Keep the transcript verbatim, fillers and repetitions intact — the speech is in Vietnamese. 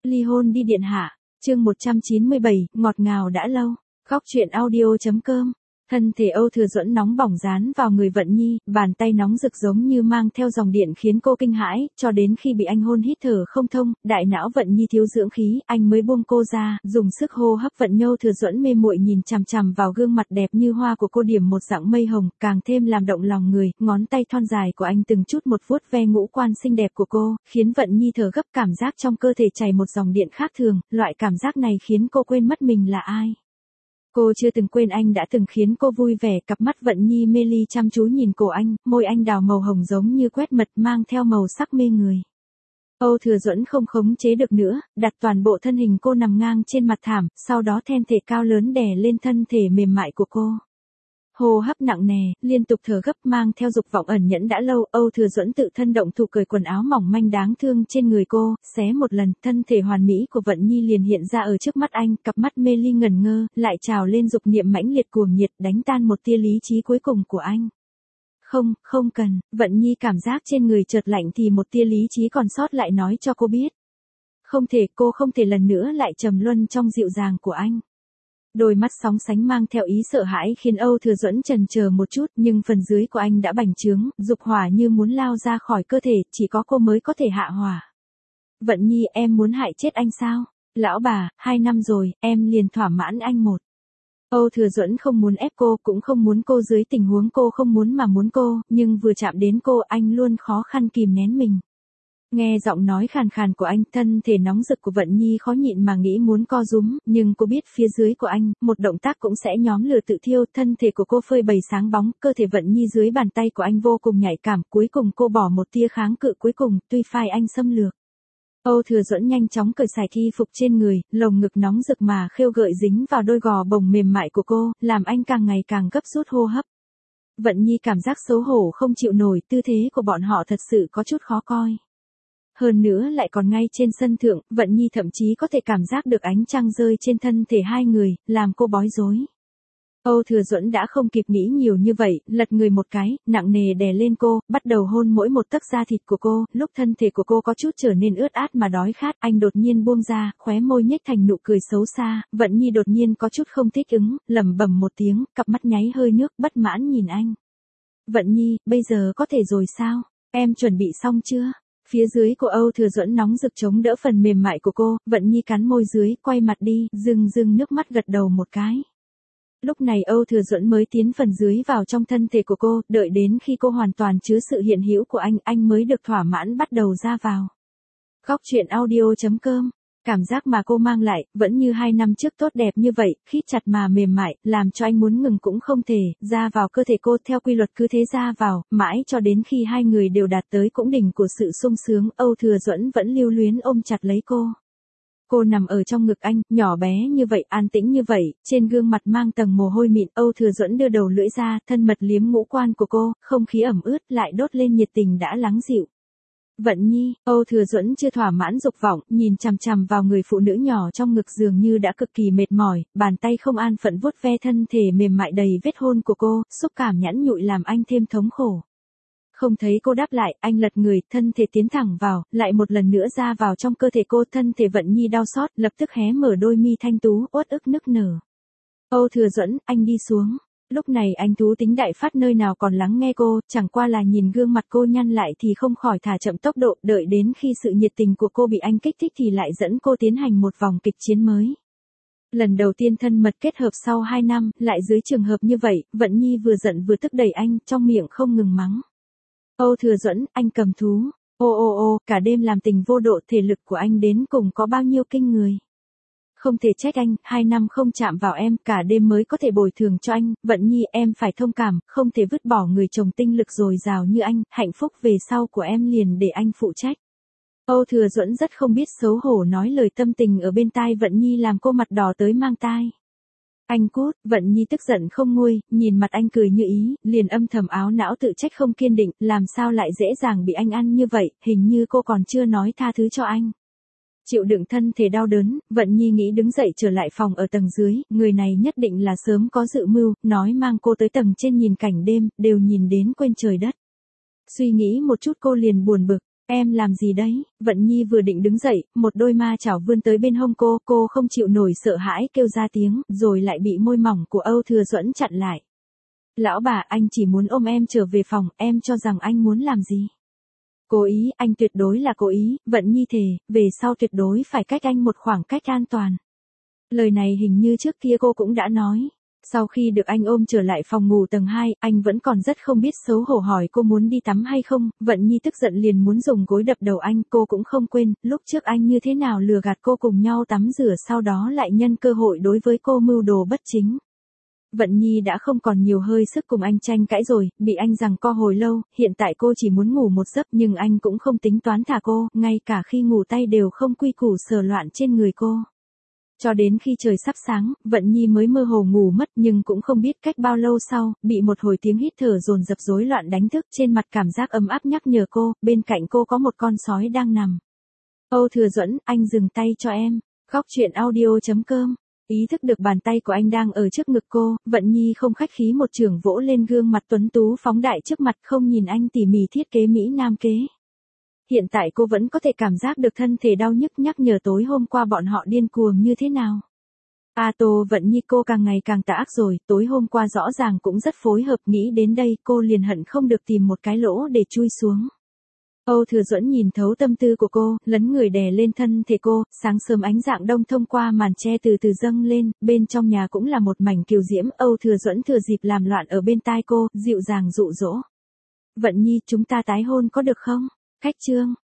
Ly hôn đi điện hạ, chương một trăm chín mươi bảy, ngọt ngào đã lâu, góc truyện audio.com. Thân thể Âu Thừa Duẫn nóng bỏng dán vào người Vận Nhi, bàn tay nóng rực giống như mang theo dòng điện khiến cô kinh hãi, cho đến khi bị anh hôn hít thở không thông, đại não Vận Nhi thiếu dưỡng khí, anh mới buông cô ra, dùng sức hô hấp. Vận Nhâu Thừa Duẫn mê muội nhìn chằm chằm vào gương mặt đẹp như hoa của cô, điểm một dạng mây hồng, càng thêm làm động lòng người, ngón tay thon dài của anh từng chút một vuốt ve ngũ quan xinh đẹp của cô, khiến Vận Nhi thở gấp, cảm giác trong cơ thể chảy một dòng điện khác thường, loại cảm giác này khiến cô quên mất mình là ai. Cô chưa từng quên anh đã từng khiến cô vui vẻ, cặp mắt Vận Nhi mê ly chăm chú nhìn cổ anh, môi anh đào màu hồng giống như quét mật mang theo màu sắc mê người. Âu Thừa Duẫn không khống chế được nữa, đặt toàn bộ thân hình cô nằm ngang trên mặt thảm, sau đó then thể cao lớn đè lên thân thể mềm mại của cô. Hô hấp nặng nề, liên tục thở gấp mang theo dục vọng ẩn nhẫn đã lâu, Âu Thừa Duẫn tự thân động thủ cởi quần áo mỏng manh đáng thương trên người cô, xé một lần, thân thể hoàn mỹ của Vận Nhi liền hiện ra ở trước mắt anh, cặp mắt mê ly ngẩn ngơ, lại trào lên dục niệm mãnh liệt cuồng nhiệt, đánh tan một tia lý trí cuối cùng của anh. Không, không cần, Vận Nhi cảm giác trên người chợt lạnh thì một tia lý trí còn sót lại nói cho cô biết. Không thể, cô không thể lần nữa lại trầm luân trong dịu dàng của anh. Đôi mắt sóng sánh mang theo ý sợ hãi khiến Âu Thừa Duẫn chần chờ một chút, nhưng phần dưới của anh đã bành trướng, dục hỏa như muốn lao ra khỏi cơ thể, chỉ có cô mới có thể hạ hỏa. Vận Nhi, em muốn hại chết anh sao? Lão bà, hai năm rồi, em liền thỏa mãn anh một. Âu Thừa Duẫn không muốn ép cô, cũng không muốn cô dưới tình huống cô không muốn mà muốn cô, nhưng vừa chạm đến cô anh luôn khó khăn kìm nén mình. Nghe giọng nói khàn khàn của anh, thân thể nóng rực của Vận Nhi khó nhịn mà nghĩ muốn co rúm, nhưng cô biết phía dưới của anh, một động tác cũng sẽ nhóm lửa tự thiêu, thân thể của cô phơi bày sáng bóng, cơ thể Vận Nhi dưới bàn tay của anh vô cùng nhạy cảm, cuối cùng cô bỏ một tia kháng cự cuối cùng, tuy phai anh xâm lược. Âu Thừa Duẫn nhanh chóng cởi sải y phục trên người, lồng ngực nóng rực mà khêu gợi dính vào đôi gò bồng mềm mại của cô, làm anh càng ngày càng gấp rút hô hấp. Vận Nhi cảm giác xấu hổ không chịu nổi, tư thế của bọn họ thật sự có chút khó coi. Hơn nữa lại còn ngay trên sân thượng, Vận Nhi thậm chí có thể cảm giác được ánh trăng rơi trên thân thể hai người, làm cô bối rối. Âu Thừa Duẫn đã không kịp nghĩ nhiều như vậy, lật người một cái, nặng nề đè lên cô, bắt đầu hôn mỗi một tấc da thịt của cô, lúc thân thể của cô có chút trở nên ướt át mà đói khát, anh đột nhiên buông ra, khóe môi nhếch thành nụ cười xấu xa, Vận Nhi đột nhiên có chút không thích ứng, lẩm bẩm một tiếng, cặp mắt nháy hơi nước, bất mãn nhìn anh. Vận Nhi, bây giờ có thể rồi sao? Em chuẩn bị xong chưa? Phía dưới của Âu Thừa Duẫn nóng rực chống đỡ phần mềm mại của cô, Vận Nhi cắn môi dưới, quay mặt đi, rưng rưng nước mắt gật đầu một cái. Lúc này Âu Thừa Duẫn mới tiến phần dưới vào trong thân thể của cô, đợi đến khi cô hoàn toàn chứa sự hiện hữu của anh, anh mới được thỏa mãn bắt đầu ra vào. Góc truyện audio.com. Cảm giác mà cô mang lại, vẫn như hai năm trước tốt đẹp như vậy, khít chặt mà mềm mại, làm cho anh muốn ngừng cũng không thể, ra vào cơ thể cô theo quy luật cứ thế ra vào, mãi cho đến khi hai người đều đạt tới cũng đỉnh của sự sung sướng, Âu Thừa Duẫn vẫn lưu luyến ôm chặt lấy cô. Cô nằm ở trong ngực anh, nhỏ bé như vậy, an tĩnh như vậy, trên gương mặt mang tầng mồ hôi mịn, Âu Thừa Duẫn đưa đầu lưỡi ra, thân mật liếm ngũ quan của cô, không khí ẩm ướt lại đốt lên nhiệt tình đã lắng dịu. Vận Nhi, Âu Thừa Duẫn chưa thỏa mãn dục vọng, nhìn chằm chằm vào người phụ nữ nhỏ trong ngực dường như đã cực kỳ mệt mỏi, bàn tay không an phận vuốt ve thân thể mềm mại đầy vết hôn của cô, xúc cảm nhẵn nhụi làm anh thêm thống khổ. Không thấy cô đáp lại, anh lật người, thân thể tiến thẳng vào, lại một lần nữa ra vào trong cơ thể cô, thân thể Vận Nhi đau xót, lập tức hé mở đôi mi thanh tú, uất ức nức nở. Âu Thừa Duẫn, anh đi xuống. Lúc này anh thú tính đại phát nơi nào còn lắng nghe cô, chẳng qua là nhìn gương mặt cô nhăn lại thì không khỏi thả chậm tốc độ, đợi đến khi sự nhiệt tình của cô bị anh kích thích thì lại dẫn cô tiến hành một vòng kịch chiến mới. Lần đầu tiên thân mật kết hợp sau hai năm, lại dưới trường hợp như vậy, Vận Nhi vừa giận vừa tức đẩy anh, trong miệng không ngừng mắng. Âu Thừa Duẫn, anh cầm thú. Ô ô ô, cả đêm làm tình vô độ, thể lực của anh đến cùng có bao nhiêu kinh người. Không thể trách anh, hai năm không chạm vào em, cả đêm mới có thể bồi thường cho anh, Vận Nhi em phải thông cảm, không thể vứt bỏ người chồng tinh lực dồi dào như anh, hạnh phúc về sau của em liền để anh phụ trách. Âu Thừa Duẫn rất không biết xấu hổ nói lời tâm tình ở bên tai Vận Nhi làm cô mặt đỏ tới mang tai. Anh cút, Vận Nhi tức giận không nguôi, nhìn mặt anh cười như ý, liền âm thầm áo não tự trách không kiên định, làm sao lại dễ dàng bị anh ăn như vậy, hình như cô còn chưa nói tha thứ cho anh. Chịu đựng thân thể đau đớn, Vận Nhi nghĩ đứng dậy trở lại phòng ở tầng dưới, người này nhất định là sớm có dự mưu, nói mang cô tới tầng trên nhìn cảnh đêm, đều nhìn đến quên trời đất. Suy nghĩ một chút cô liền buồn bực, Em làm gì đấy? Vận Nhi vừa định đứng dậy, một đôi ma chảo vươn tới bên hông cô, cô không chịu nổi sợ hãi kêu ra tiếng, rồi lại bị môi mỏng của Âu Thừa Duẫn chặn lại. Lão bà, anh chỉ muốn ôm em trở về phòng, em cho rằng anh muốn làm gì? Cố ý, anh tuyệt đối là cố ý, Vận Nhi thề, về sau tuyệt đối phải cách anh một khoảng cách an toàn. Lời này hình như trước kia cô cũng đã nói. Sau khi được anh ôm trở lại phòng ngủ tầng hai, anh vẫn còn rất không biết xấu hổ hỏi cô muốn đi tắm hay không, Vận Nhi tức giận liền muốn dùng gối đập đầu anh, cô cũng không quên, lúc trước anh như thế nào lừa gạt cô cùng nhau tắm rửa sau đó lại nhân cơ hội đối với cô mưu đồ bất chính. Vận Nhi đã không còn nhiều hơi sức cùng anh tranh cãi rồi, bị anh giằng co hồi lâu, hiện tại cô chỉ muốn ngủ một giấc nhưng anh cũng không tính toán thả cô, ngay cả khi ngủ tay đều không quy củ sờ loạn trên người cô. Cho đến khi trời sắp sáng, Vận Nhi mới mơ hồ ngủ mất nhưng cũng không biết cách bao lâu sau, bị một hồi tiếng hít thở dồn dập rối loạn đánh thức trên mặt cảm giác ấm áp nhắc nhở cô, bên cạnh cô có một con sói đang nằm. Âu Thừa Duẫn, anh dừng tay cho em. Góc truyện audio chấm com. Ý thức được bàn tay của anh đang ở trước ngực cô, Vận Nhi không khách khí một chưởng vỗ lên gương mặt tuấn tú phóng đại trước mặt không nhìn anh tỉ mỉ thiết kế Mỹ Nam kế. Hiện tại cô vẫn có thể cảm giác được thân thể đau nhức nhắc nhở tối hôm qua bọn họ điên cuồng như thế nào. A Tô Vận Nhi cô càng ngày càng tà ác rồi, tối hôm qua rõ ràng cũng rất phối hợp, nghĩ đến đây cô liền hận không được tìm một cái lỗ để chui xuống. Âu Thừa Duẫn nhìn thấu tâm tư của cô, lấn người đè lên thân thể cô, sáng sớm ánh dạng đông thông qua màn che từ từ dâng lên, bên trong nhà cũng là một mảnh kiều diễm, Âu Thừa Duẫn thừa dịp làm loạn ở bên tai cô, dịu dàng dụ dỗ. Vận Nhi, chúng ta tái hôn có được không? Khách trương.